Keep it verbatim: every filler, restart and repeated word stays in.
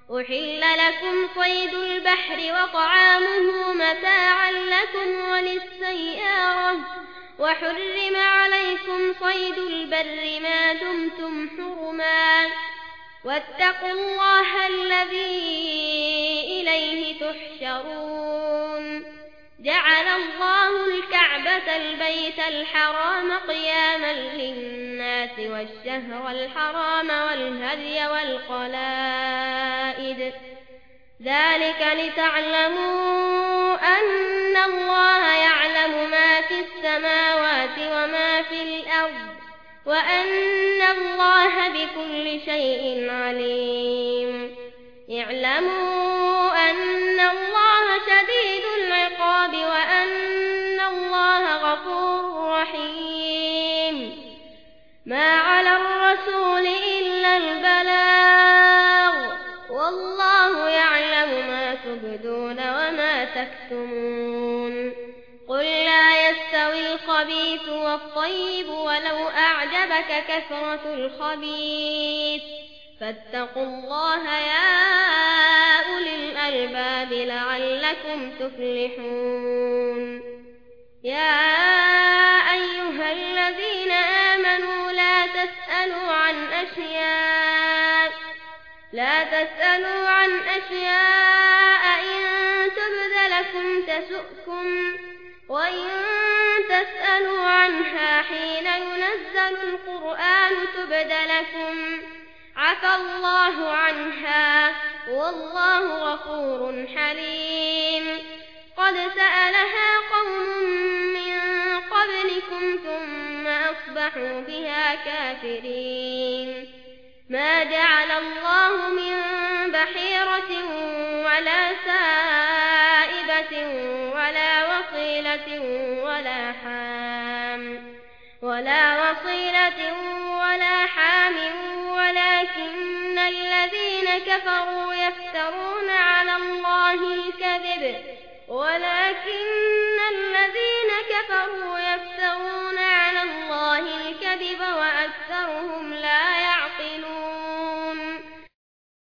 أحل لكم صيد البحر وطعامه متاعا لكم وللسيارة وحرم عليكم صيد البر ما دمتم حرما واتقوا الله الذي إليه تحشرون جعل الله الكعبة البيت الحرام قياما للناس والشهر الحرام والهدي والقلائد ذلك لتعلموا أن الله يعلم ما في السماوات وما في الأرض وأن الله بكل شيء عليم اعلموا أن الله شديد العقاب وأن الله غفور رحيم ما على الرسول إلا البلاغ والله يعلم ما تبدون وما تكتمون قل لا يستوي الخبيث والطيب ولو أعجبك كثرة الخبيث فاتقوا الله يا أولي الألباب لعلكم تفلحون يا أيها الذين آمنوا لا تسألوا عن أشياء لا تسألوا عن أشياء إن تبد لكم تسؤكم وإن تسألوا عنها حين ينزل القرآن تبد لكم عفى الله عنها والله غفور حليم قد سألها قوم من قبلكم ثم أصبحوا بها كافرين ما جعل الله من بحيرة ولا سائبة ولا وصيلة ولا حام ولا وصيلة ولا حام ولكن الذين كفروا يفترون على الله الكذب ولكن الذين كفروا